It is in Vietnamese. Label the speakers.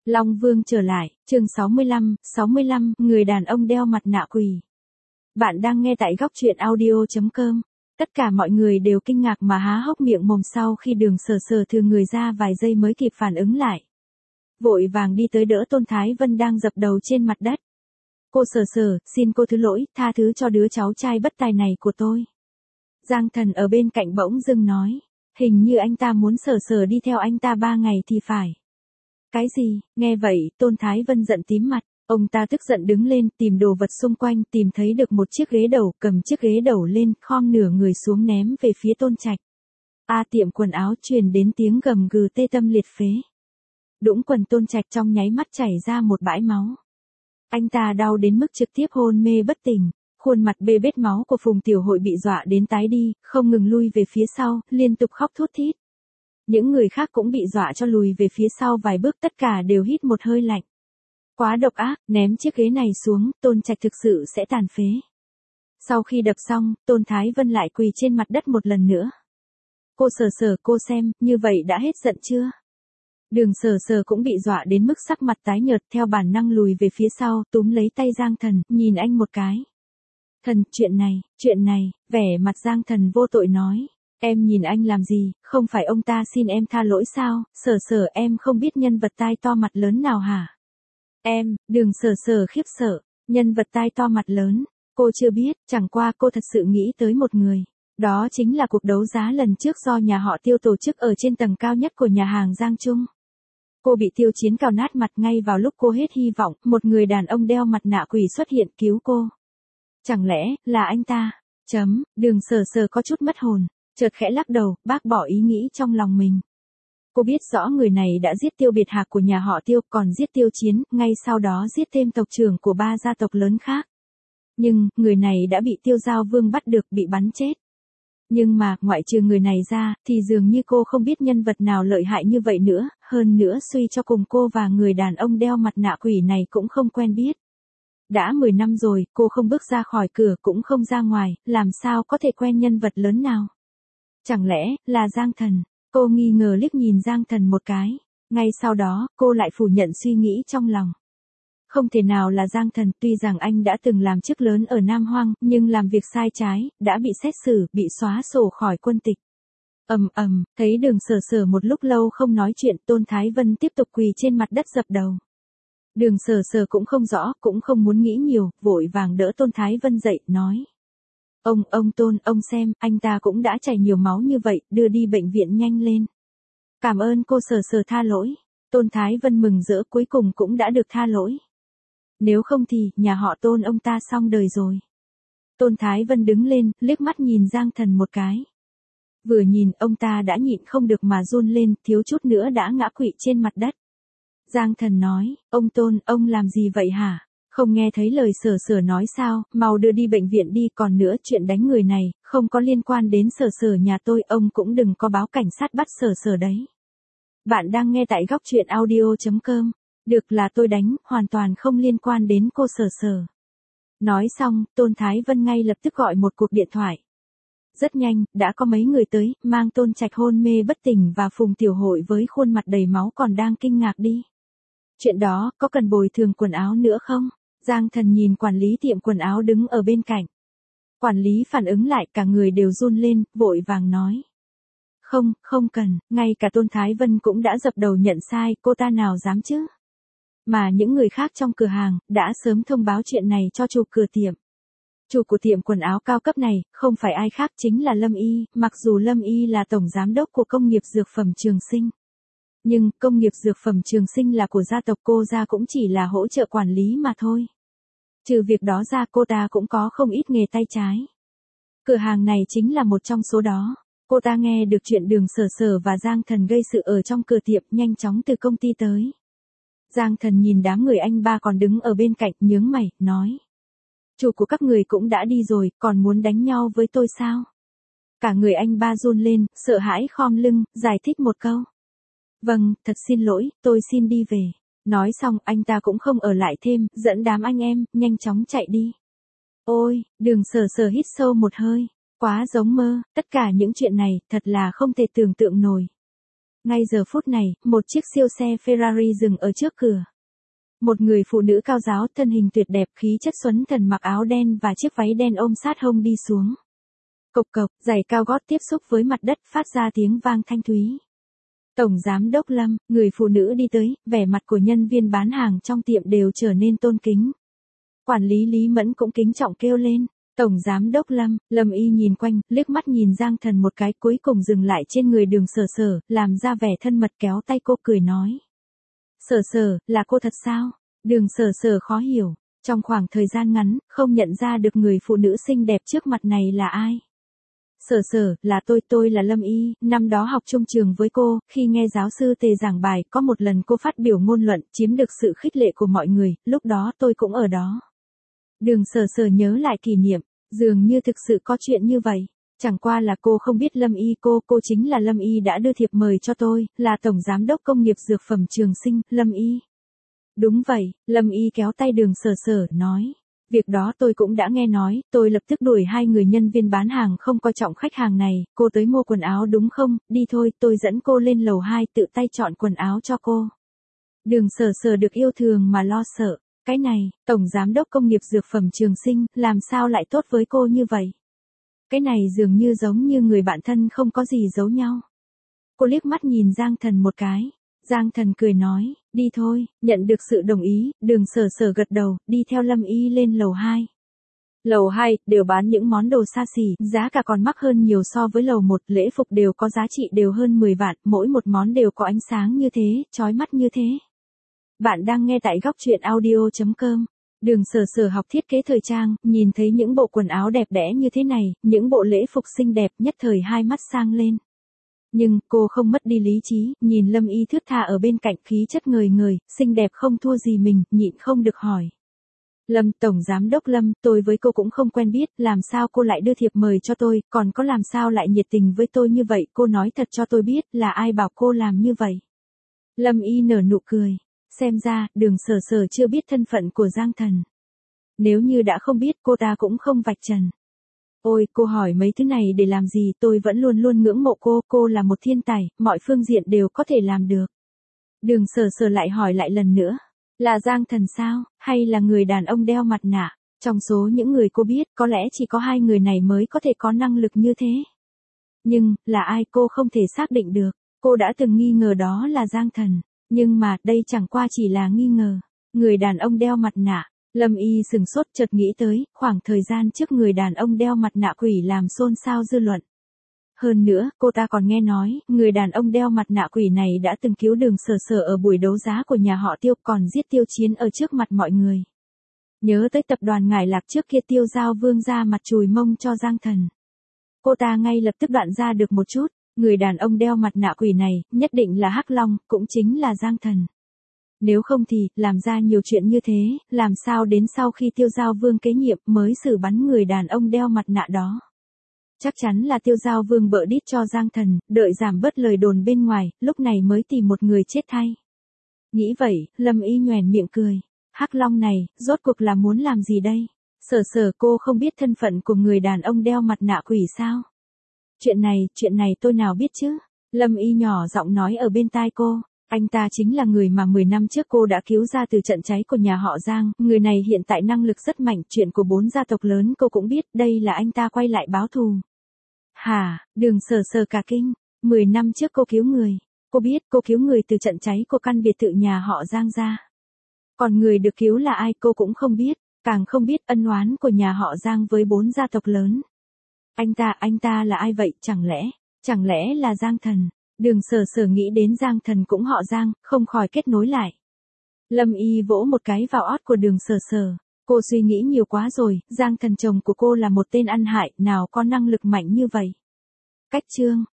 Speaker 1: Long Vương trở lại, chương 65, người đàn ông đeo mặt nạ quỷ. Bạn đang nghe tại góc truyện audio.com. Tất cả mọi người đều kinh ngạc mà há hốc miệng mồm sau khi Đường Sở Sở thừa người ra vài giây mới kịp phản ứng lại. Vội vàng đi tới đỡ Tôn Thái Vân đang dập đầu trên mặt đất. Cô Sở Sở, xin cô thứ lỗi, tha thứ cho đứa cháu trai bất tài này của tôi. Giang Thần ở bên cạnh bỗng dưng nói, hình như anh ta muốn Sở Sở đi theo anh ta 3 ngày thì phải. Cái gì? Nghe vậy, Tôn Thái Vân giận tím mặt, ông ta tức giận đứng lên, tìm đồ vật xung quanh, tìm thấy được một chiếc ghế đầu, cầm chiếc ghế đầu lên, khom nửa người xuống ném về phía Tôn Trạch. Tiệm quần áo truyền đến tiếng gầm gừ tê tâm liệt phế. Đũng quần Tôn Trạch trong nháy mắt chảy ra một bãi máu. Anh ta đau đến mức trực tiếp hôn mê bất tỉnh, khuôn mặt bê bết máu của Phùng Tiểu Hội bị dọa đến tái đi, không ngừng lui về phía sau, liên tục khóc thút thít. Những người khác cũng bị dọa cho lùi về phía sau vài bước, tất cả đều hít một hơi lạnh. Quá độc ác, ném chiếc ghế này xuống, Tôn Trạch thực sự sẽ tàn phế. Sau khi đập xong, Tôn Thái Vân lại quỳ trên mặt đất một lần nữa. Cô Sở Sở, cô xem, như vậy đã hết giận chưa? Đường Sở Sở cũng bị dọa đến mức sắc mặt tái nhợt, theo bản năng lùi về phía sau, túm lấy tay Giang Thần, nhìn anh một cái. Thần, chuyện này, vẻ mặt Giang Thần vô tội nói. Em nhìn anh làm gì, không phải ông ta xin em tha lỗi sao? Sở Sở, em không biết nhân vật tai to mặt lớn nào hả? Đường Sở Sở khiếp sợ, nhân vật tai to mặt lớn, cô chưa biết, chẳng qua cô thật sự nghĩ tới một người. Đó chính là cuộc đấu giá lần trước do nhà họ Tiêu tổ chức ở trên tầng cao nhất của nhà hàng Giang Trung. Cô bị Tiêu Chiến cào nát mặt ngay vào lúc cô hết hy vọng, một người đàn ông đeo mặt nạ quỷ xuất hiện cứu cô. Chẳng lẽ, là anh ta? Đường Sở Sở có chút mất hồn. Chợt khẽ lắc đầu, bác bỏ ý nghĩ trong lòng mình. Cô biết rõ người này đã giết Tiêu Biệt Hạc của nhà họ Tiêu, còn giết Tiêu Chiến, ngay sau đó giết thêm tộc trưởng của 3 gia tộc lớn khác. Nhưng, người này đã bị Tiêu Giao Vương bắt được, bị bắn chết. Nhưng mà, ngoại trừ người này ra, thì dường như cô không biết nhân vật nào lợi hại như vậy nữa, hơn nữa suy cho cùng cô và người đàn ông đeo mặt nạ quỷ này cũng không quen biết. Đã 10 năm rồi, cô không bước ra khỏi cửa cũng không ra ngoài, làm sao có thể quen nhân vật lớn nào? Chẳng lẽ, là Giang Thần? Cô nghi ngờ liếc nhìn Giang Thần một cái. Ngay sau đó, cô lại phủ nhận suy nghĩ trong lòng. Không thể nào là Giang Thần, tuy rằng anh đã từng làm chức lớn ở Nam Hoang, nhưng làm việc sai trái, đã bị xét xử, bị xóa sổ khỏi quân tịch. Thấy Đường Sở Sở một lúc lâu không nói chuyện, Tôn Thái Vân tiếp tục quỳ trên mặt đất dập đầu. Đường Sở Sở cũng không rõ, cũng không muốn nghĩ nhiều, vội vàng đỡ Tôn Thái Vân dậy, nói. Ông Tôn, ông xem, anh ta cũng đã chảy nhiều máu như vậy, đưa đi bệnh viện nhanh lên. Cảm ơn cô Sở Sở tha lỗi. Tôn Thái Vân mừng rỡ, cuối cùng cũng đã được tha lỗi. Nếu không thì, nhà họ Tôn ông ta xong đời rồi. Tôn Thái Vân đứng lên, liếc mắt nhìn Giang Thần một cái. Vừa nhìn, ông ta đã nhịn không được mà run lên, thiếu chút nữa đã ngã quỵ trên mặt đất. Giang Thần nói, ông Tôn, ông làm gì vậy hả? Không nghe thấy lời Sở Sở nói sao, mau đưa đi bệnh viện đi, còn nữa chuyện đánh người này, không có liên quan đến Sở Sở nhà tôi, ông cũng đừng có báo cảnh sát bắt Sở Sở đấy. Bạn đang nghe tại góc truyện audio.com, được là tôi đánh, hoàn toàn không liên quan đến cô Sở Sở. Nói xong, Tôn Thái Vân ngay lập tức gọi một cuộc điện thoại. Rất nhanh, đã có mấy người tới, mang Tôn Trạch hôn mê bất tỉnh và Phùng Tiểu Hội với khuôn mặt đầy máu còn đang kinh ngạc đi. Chuyện đó, có cần bồi thường quần áo nữa không? Giang Thần nhìn quản lý tiệm quần áo đứng ở bên cạnh. Quản lý phản ứng lại, cả người đều run lên, vội vàng nói. Không cần, ngay cả Tôn Thái Vân cũng đã dập đầu nhận sai, cô ta nào dám chứ? Mà những người khác trong cửa hàng, đã sớm thông báo chuyện này cho chủ cửa tiệm. Chủ của tiệm quần áo cao cấp này, không phải ai khác chính là Lâm Y, mặc dù Lâm Y là tổng giám đốc của công nghiệp dược phẩm Trường Sinh. Nhưng, công nghiệp dược phẩm Trường Sinh là của gia tộc cô ra cũng chỉ là hỗ trợ quản lý mà thôi. Trừ việc đó ra cô ta cũng có không ít nghề tay trái. Cửa hàng này chính là một trong số đó. Cô ta nghe được chuyện Đường Sở Sở và Giang Thần gây sự ở trong cửa tiệm, nhanh chóng từ công ty tới. Giang Thần nhìn đám người anh ba còn đứng ở bên cạnh, nhướng mày, nói. Chủ của các người cũng đã đi rồi, còn muốn đánh nhau với tôi sao? Cả người anh ba run lên, sợ hãi khom lưng, giải thích một câu. Vâng, thật xin lỗi, tôi xin đi về. Nói xong, anh ta cũng không ở lại thêm, dẫn đám anh em, nhanh chóng chạy đi. Ôi, Đường Sở Sở hít sâu một hơi. Quá giống mơ, tất cả những chuyện này, thật là không thể tưởng tượng nổi. Ngay giờ phút này, một chiếc siêu xe Ferrari dừng ở trước cửa. Một người phụ nữ cao ráo, thân hình tuyệt đẹp, khí chất xuấn thần, mặc áo đen và chiếc váy đen ôm sát hông đi xuống. Cộc cộc, giày cao gót tiếp xúc với mặt đất phát ra tiếng vang thanh thúy. Tổng giám đốc Lâm, người phụ nữ đi tới, vẻ mặt của nhân viên bán hàng trong tiệm đều trở nên tôn kính. Quản lý Lý Mẫn cũng kính trọng kêu lên. Tổng giám đốc Lâm. Lâm Y nhìn quanh, liếc mắt nhìn Giang Thần một cái, cuối cùng dừng lại trên người Đường Sở Sở, làm ra vẻ thân mật kéo tay cô cười nói. Sở Sở, là cô thật sao? Đường Sở Sở khó hiểu, trong khoảng thời gian ngắn, không nhận ra được người phụ nữ xinh đẹp trước mặt này là ai. Sở Sở, là tôi là Lâm Y, năm đó học chung trường với cô, khi nghe giáo sư Tề giảng bài, có một lần cô phát biểu ngôn luận, chiếm được sự khích lệ của mọi người, lúc đó tôi cũng ở đó. Đường Sở Sở nhớ lại kỷ niệm, dường như thực sự có chuyện như vậy. Chẳng qua là cô không biết Lâm Y, cô chính là Lâm Y đã đưa thiệp mời cho tôi, là Tổng Giám đốc Công nghiệp Dược phẩm Trường Sinh, Lâm Y. Đúng vậy, Lâm Y kéo tay Đường Sở Sở, nói. Việc đó tôi cũng đã nghe nói, tôi lập tức đuổi 2 người nhân viên bán hàng không coi trọng khách hàng này, cô tới mua quần áo đúng không, đi thôi, tôi dẫn cô lên lầu 2 tự tay chọn quần áo cho cô. Đường Sở Sở được yêu thương mà lo sợ. Cái này, Tổng Giám đốc Công nghiệp Dược phẩm Trường Sinh, làm sao lại tốt với cô như vậy? Cái này dường như giống như người bạn thân không có gì giấu nhau. Cô liếc mắt nhìn Giang Thần một cái. Giang Thần cười nói, đi thôi, nhận được sự đồng ý, Đường Sở Sở gật đầu, đi theo Lâm Y lên lầu 2. Lầu 2, đều bán những món đồ xa xỉ, giá cả còn mắc hơn nhiều so với lầu 1, lễ phục đều có giá trị đều hơn 10 vạn, mỗi một món đều có ánh sáng như thế, chói mắt như thế. Bạn đang nghe tại góc truyện audio.com. Đường Sở Sở học thiết kế thời trang, nhìn thấy những bộ quần áo đẹp đẽ như thế này, những bộ lễ phục xinh đẹp, nhất thời hai mắt sang lên. Nhưng, cô không mất đi lý trí, nhìn Lâm Y thướt tha ở bên cạnh, khí chất ngời ngời, xinh đẹp không thua gì mình, nhịn không được hỏi. Lâm, Tổng Giám đốc Lâm, tôi với cô cũng không quen biết, làm sao cô lại đưa thiệp mời cho tôi, còn có làm sao lại nhiệt tình với tôi như vậy, cô nói thật cho tôi biết, là ai bảo cô làm như vậy. Lâm Y nở nụ cười. Xem ra, Đường Sở Sở chưa biết thân phận của Giang Thần. Nếu như đã không biết, cô ta cũng không vạch trần. Ôi, cô hỏi mấy thứ này để làm gì, tôi vẫn luôn luôn ngưỡng mộ cô là một thiên tài, mọi phương diện đều có thể làm được. Đường Sở Sở lại hỏi lại lần nữa, là Giang Thần sao, hay là người đàn ông đeo mặt nạ? Trong số những người cô biết, có lẽ chỉ có 2 người này mới có thể có năng lực như thế. Nhưng, là ai cô không thể xác định được, cô đã từng nghi ngờ đó là Giang Thần. Nhưng mà, đây chẳng qua chỉ là nghi ngờ. Người đàn ông đeo mặt nạ. Lâm Y sừng sốt chợt nghĩ tới, khoảng thời gian trước người đàn ông đeo mặt nạ quỷ làm xôn xao dư luận. Hơn nữa, cô ta còn nghe nói, người đàn ông đeo mặt nạ quỷ này đã từng cứu Đường Sở Sở ở buổi đấu giá của nhà họ Tiêu, còn giết Tiêu Chiến ở trước mặt mọi người. Nhớ tới tập đoàn Ngải Lạc trước kia Tiêu Giao Vương ra mặt chùi mông cho Giang Thần. Cô ta ngay lập tức đoạn ra được một chút. Người đàn ông đeo mặt nạ quỷ này, nhất định là Hắc Long, cũng chính là Giang Thần. Nếu không thì, làm ra nhiều chuyện như thế, làm sao đến sau khi Tiêu Giao Vương kế nhiệm mới xử bắn người đàn ông đeo mặt nạ đó. Chắc chắn là Tiêu Giao Vương bợ đít cho Giang Thần, đợi giảm bớt lời đồn bên ngoài, lúc này mới tìm một người chết thay. Nghĩ vậy, Lâm Y nhoẻn miệng cười. Hắc Long này, rốt cuộc là muốn làm gì đây? Sở Sở, cô không biết thân phận của người đàn ông đeo mặt nạ quỷ sao? Chuyện này tôi nào biết chứ? Lâm Y nhỏ giọng nói ở bên tai cô. Anh ta chính là người mà 10 năm trước cô đã cứu ra từ trận cháy của nhà họ Giang. Người này hiện tại năng lực rất mạnh, chuyện của 4 gia tộc lớn cô cũng biết, đây là anh ta quay lại báo thù. Hả, Đường Sở Sở cả kinh. 10 năm trước cô cứu người. Cô biết cô cứu người từ trận cháy của căn biệt thự nhà họ Giang ra. Còn người được cứu là ai cô cũng không biết, càng không biết ân oán của nhà họ Giang với 4 gia tộc lớn. Anh ta là ai vậy, chẳng lẽ là Giang Thần? Đường Sở Sở nghĩ đến Giang Thần cũng họ Giang, không khỏi kết nối lại. Lâm Y vỗ một cái vào ót của Đường Sở Sở. Cô suy nghĩ nhiều quá rồi, Giang Thần chồng của cô là một tên ăn hại, nào có năng lực mạnh như vậy. Cách chương.